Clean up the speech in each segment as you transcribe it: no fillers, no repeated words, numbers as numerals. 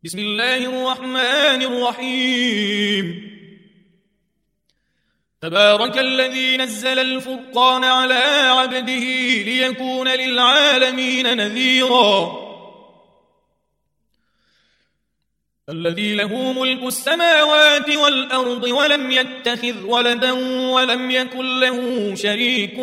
بسم الله الرحمن الرحيم. تبارك الذي نزل الفرقان على عبده ليكون للعالمين نذيرا. الذي له ملك السماوات والأرض ولم يتخذ ولدا ولم يكن له شريك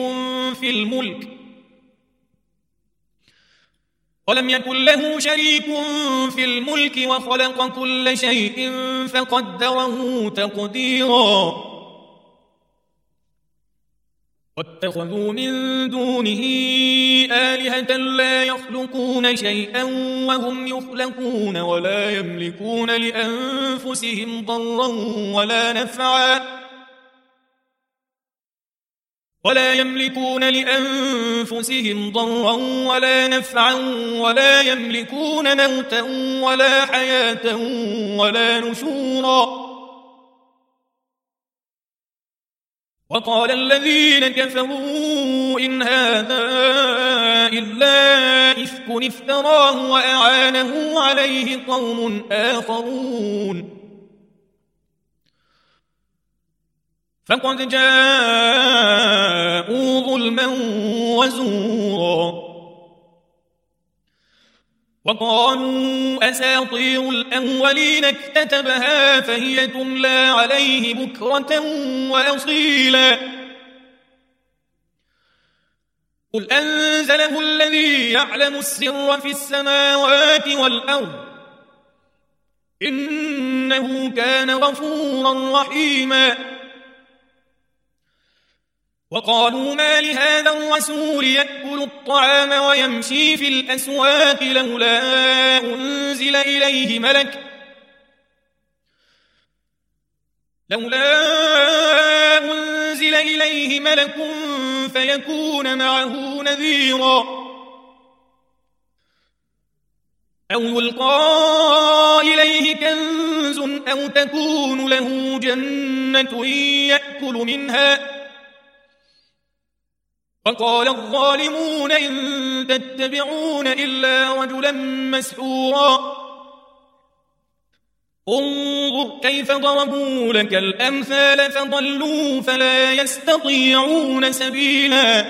في الملك وخلق كل شيء فقدره تقديرا. واتخذوا من دونه آلهة لا يخلقون شيئا وهم يخلقون ولا يملكون لأنفسهم ضرا ولا نفعا ولا يملكون موتا ولا حياة ولا نشورا. وقال الذين كفروا إن هذا إلا إفك افتراه وأعانه عليه قوم آخرون فقد جاءوا ظلما وزورا. وقالوا أساطير الأولين اكتتبها فهي تملى عليه بكرة وأصيلا. قل أنزله الذي يعلم السر في السماوات والأرض إنه كان غفورا رحيما. وقالوا ما لهذا الرسول يأكل الطعام ويمشي في الأسواق لولا أنزل إليه ملك فيكون معه نذيرا أو يلقى إليه كنز أو تكون له جنة يأكل منها. وقال الظالمون إن تتبعون إلا رجلا مسحورا. انظر كيف ضربوا لك الأمثال فضلوا فلا يستطيعون سبيلا.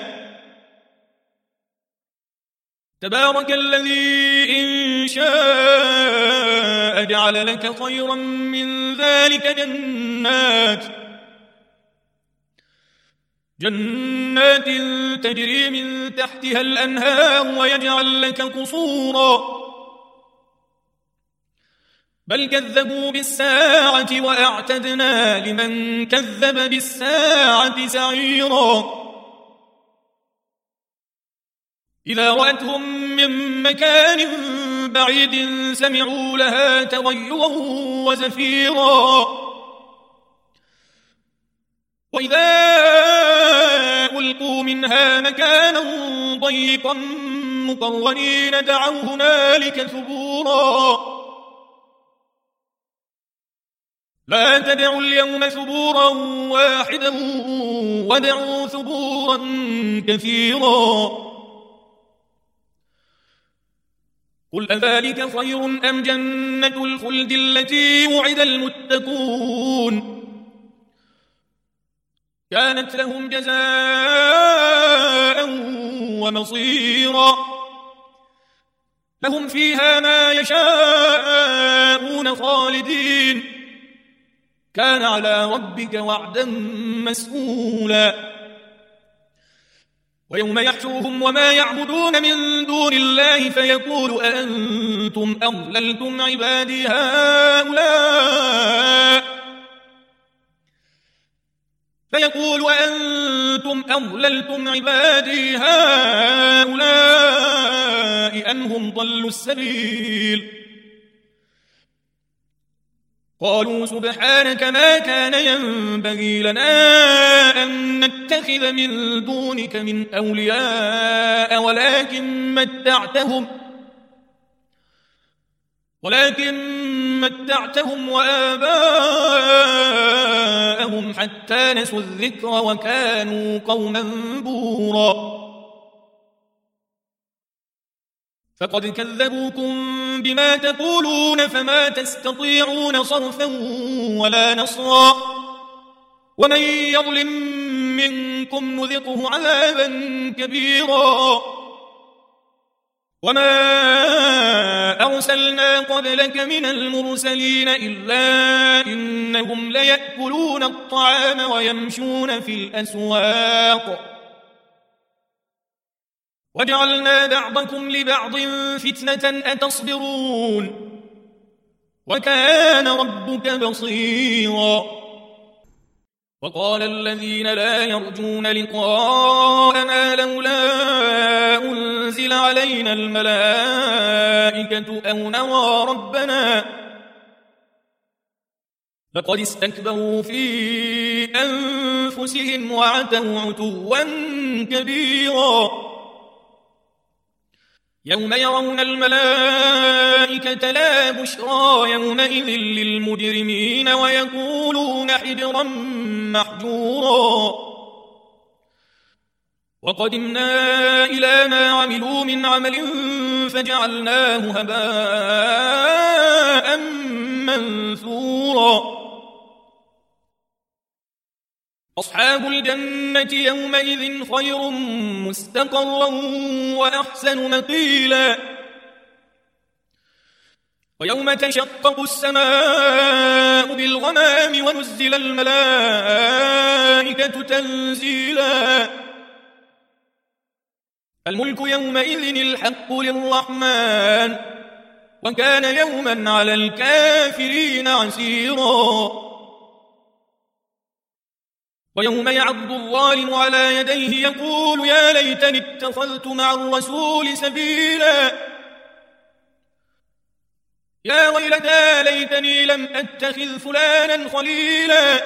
تبارك الذي إن شاء جعل لك خيرا من ذلك جنات تجري من تحتها الأنهار ويجعل لك قصورا بل كذبوا بالساعة وأعتدنا لمن كذب بالساعة سعيرا. إذا رأتهم من مكان بعيد سمعوا لها تغيرا وزفيرا. وإذا ألقوا منها مكانا ضيقا مقرنين دعوا هنالك ثبورا. لا تدعوا اليوم ثبورا واحدا وادعوا ثبورا كثيرا. قل أذلك خير أم جنة الخلد التي وعد المتقون كانت لهم جزاء ومصيرا. لهم فيها ما يشاءون خالدين كان على ربك وعدا مسئولا. ويوم يحشرهم وما يعبدون من دون الله فيقول أأنتم أضللتم عبادي هؤلاء أم هم ضلوا السبيل. قالوا سبحانك ما كان ينبغي لنا أن نتخذ من دونك من أولياء ولكن متعتهم وآباءهم حتى نسوا الذكر وكانوا قوما بورا. فقد كذبوكم بما تقولون فما تستطيعون صرفا ولا نصرا ومن يظلم منكم نذقه عذابا كبيرا وما أرسلنا قبلك من المرسلين إلا إنهم ليأكلون الطعام ويمشون في الأسواق وجعلنا بعضكم لبعض فتنة أتصبرون وكان ربك بصيرا وقال الذين لا يرجون لقاءنا لولا أنزل علينا الملائكة أو نرى ربنا لقد استكبروا في أنفسهم وعتوا عتوا كبيرا يوم يرون الملائكة لا بشرى يومئذ للمجرمين ويقولون حجرا محجورا وقدمنا إلى ما عملوا من عمل فجعلناه هباء منثورا أصحاب الجنة يومئذ خير مستقرا وأحسن مقيلا ويوم تشقق السماء بالغمام ونزل الملائكة تنزيلا الملك يومئذ الحق للرحمن وكان يوما على الكافرين عسيرا ويوم يعض الظالم على يديه يقول يا ليتني اتخذت مع الرسول سبيلا يا ويلتى ليتني لم أتخذ فلانا خليلا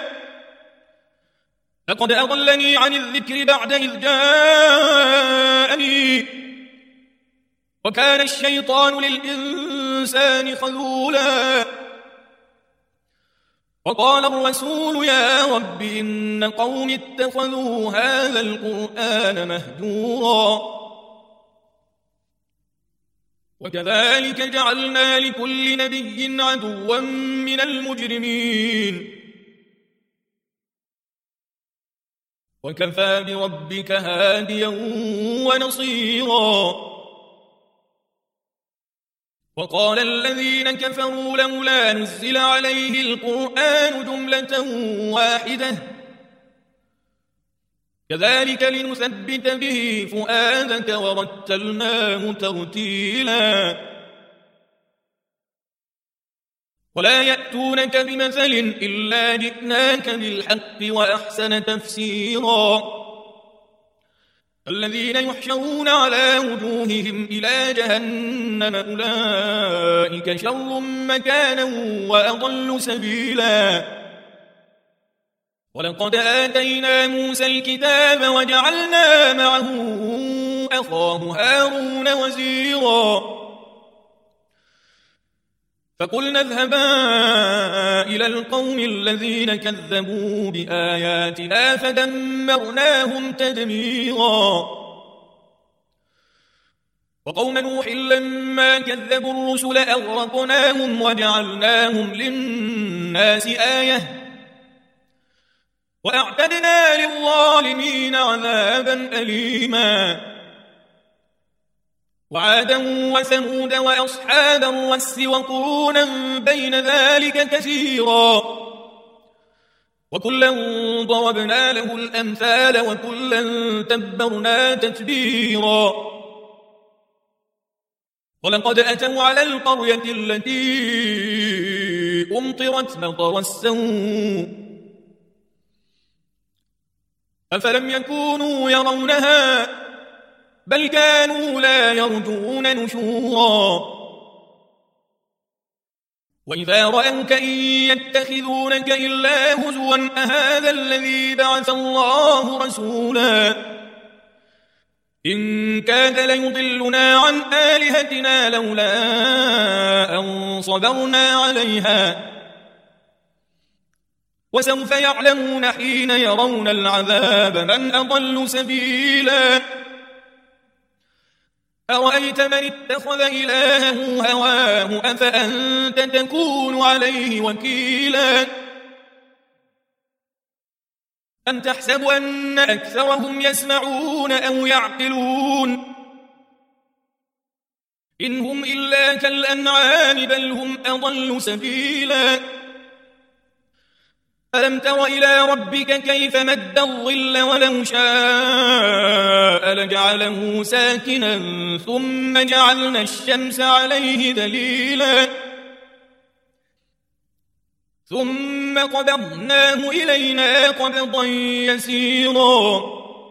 لقد أضلني عن الذكر بعد إذ جاءني وكان الشيطان للإنسان خذولا وقال الرسول يا رب إن قوم اتخذوا هذا القرآن مهجورا وكذلك جعلنا لكل نبي عدوا من المجرمين وكفى بربك هاديا ونصيرا وقال الذين كفروا لولا نزل عليه القرآن جملة واحدة كذلك لنثبت به فؤادك ورتلناه ترتيلا ولا يأتونك بمثل إلا جئناك بالحق وأحسن تفسيرا الذين يحشرون على وجوههم إلى جهنم أولئك شر مكانا وأضل سبيلا ولقد آتينا موسى الكتاب وجعلنا معه أخاه هارون وزيرا فقلنا اذهبا إلى القوم الذين كذبوا بآياتنا فدمرناهم تدميرا وقوم نوح لما كذبوا الرسل أغرقناهم وجعلناهم للناس آية وأعتدنا للظالمين عذابا أليما وعادا وثمود وأصحاب الرس وقرونا بين ذلك كثيرا وكلا ضربنا له الأمثال وكلا تبرنا تتبيرا ولقد أتوا على القرية التي أمطرت مطر السوء أفلم يكونوا يرونها بل كانوا لا يرجون نشورا وإذا رأوك إن يتخذونك إلا هزوا أهذا الذي بعث الله رسولا إن كاد ليضلنا عن آلهتنا لولا أن صبرنا عليها وسوف يعلمون حين يرون العذاب من أضل سبيلا أرأيت من اتخذ إلهه هواه أفأنت تكون عليه وكيلا أم تحسب أن أكثرهم يسمعون أو يعقلون إن هم إلا كالأنعام بل هم أضل سبيلا ألم تر إلى ربك كيف مد الظل ولو شاء لجعله ساكنا ثم جعلنا الشمس عليه دليلا ثم قبضناه إلينا قبضا يسيرا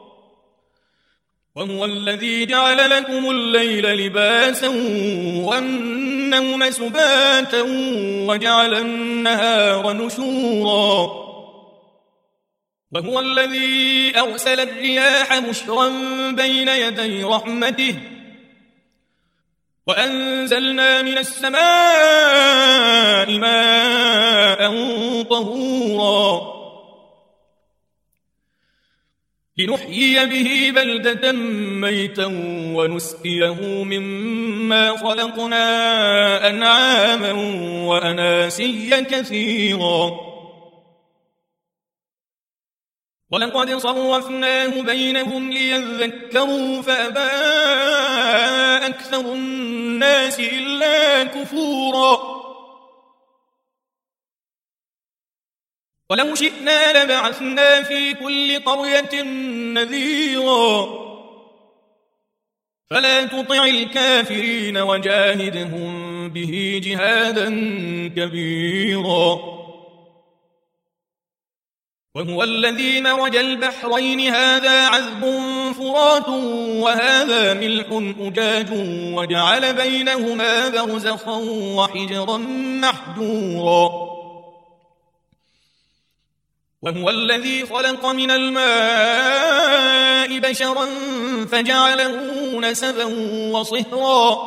وهو الذي جعل لكم الليل لباسا والنوم سباتا وجعل النهار نشورا وهو الذي أرسل الرياح بشرا بين يدي رحمته وأنزلنا من السماء ماء طهورا لنحيي به بلدة ميتا ونسقيه مما خلقنا أنعاما وأناسيا كثيرا ولقد صرفناه بينهم ليذكروا فأبى أكثر الناس إلا كفورا ولو شئنا لبعثنا في كل قرية نذيرا فلا تطع الكافرين وجاهدهم به جهادا كبيرا وهو الذي مرج البحرين هذا عذب فرات وهذا ملح أجاج وجعل بينهما برزخا وحجرا محجورا وهو الذي خلق من الماء بشرا فجعله نسبا وصهرا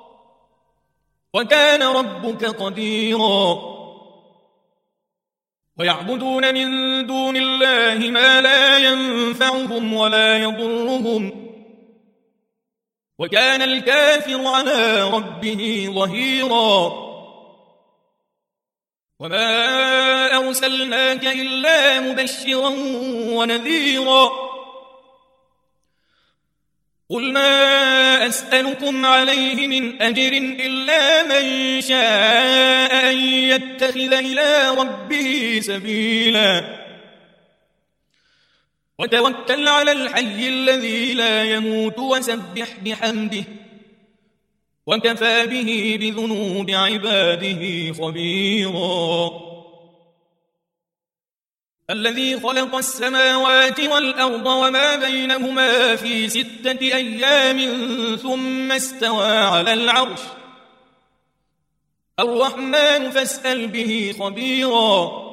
وكان ربك قديرا ويعبدون من دون الله ما لا ينفعهم ولا يضرهم وكان الكافر على ربه ظهيرا وما أرسلناك إلا مبشرا ونذيرا قل ما أسألكم عليه من أجر إلا من شاء أن يتخذ إلى ربه سبيلا وتوكل على الحي الذي لا يموت وسبح بحمده وكفى به بذنوب عباده خبيرا الذي خلق السماوات والأرض وما بينهما في 6 أيام ثم استوى على العرش الرحمن فاسأل به خبيرا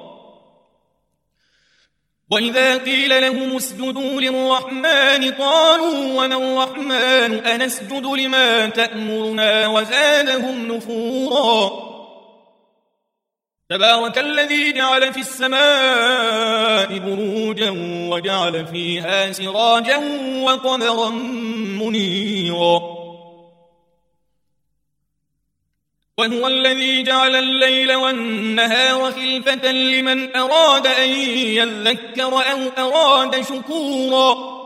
وإذا قيل لهم اسجدوا للرحمن قالوا وما الرحمن أنسجد لما تأمرنا وزادهم نفورا تبارك الذي جعل في السماء بروجا وجعل فيها سراجا وقمرا منيرا وهو الذي جعل الليل والنهار خلفة لمن أراد أن يذكر أو أراد شكورا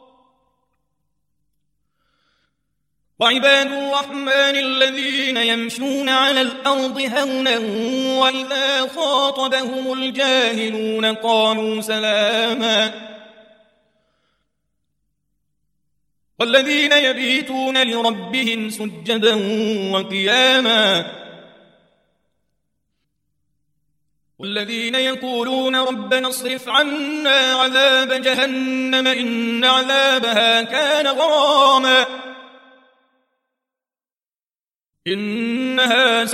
وعباد الرحمن الذين يمشون على الأرض هونا وإذا خاطبهم الجاهلون قالوا سلاما والذين يبيتون لربهم سجدا وقياما والذين يقولون ربنا اصرف عنا عذاب جهنم إن عذابها كان غراما إنها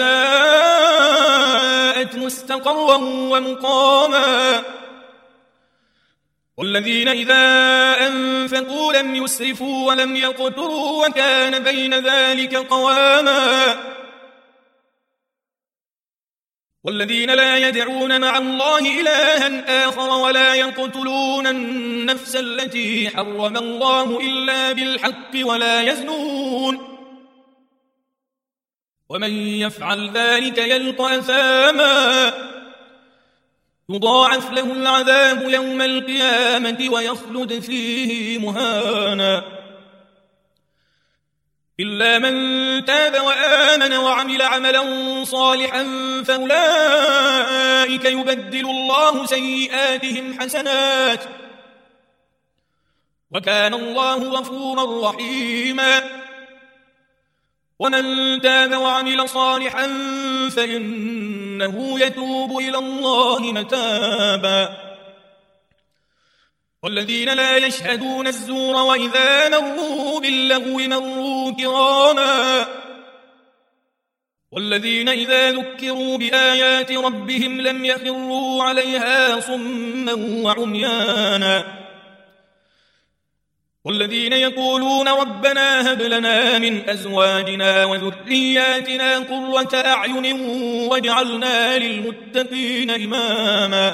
ساءت مستقرا ومقاما والذين إذا أنفقوا لم يسرفوا ولم يقتروا وكان بين ذلك قواما والذين لا يدعون مع الله إلها آخر ولا يقتلون النفس التي حرم الله إلا بالحق ولا يزنون ومن يفعل ذلك يلقى أثاما يضاعف له العذاب يوم القيامة ويخلد فيه مهانا إلا من تاب وآمن وعمل عملا صالحا فأولئك يبدل الله سيئاتهم حسنات وكان الله غفورا رحيما ومن تاب وعمل صالحا فإنه يتوب إلى الله متابا والذين لا يشهدون الزور وإذا مروا باللغو مروا كراما والذين إذا ذكروا بآيات ربهم لم يخروا عليها صما وعميانا والذين يقولون ربنا هب لنا من أزواجنا وذرياتنا قرة أعين واجعلنا للمتقين إماما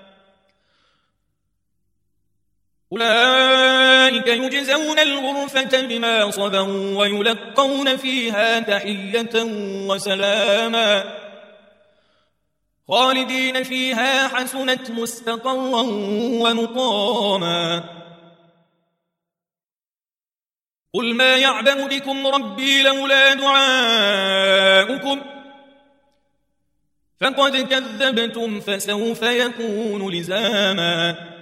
أولئك يجزون الغرفة بما صبروا ويلقون فيها تحية وسلاما خالدين فيها حسنت مستقرا ومقاما قل ما يعبأ بكم ربي لولا دعاؤكم فقد كذبتم فسوف يكون لزاما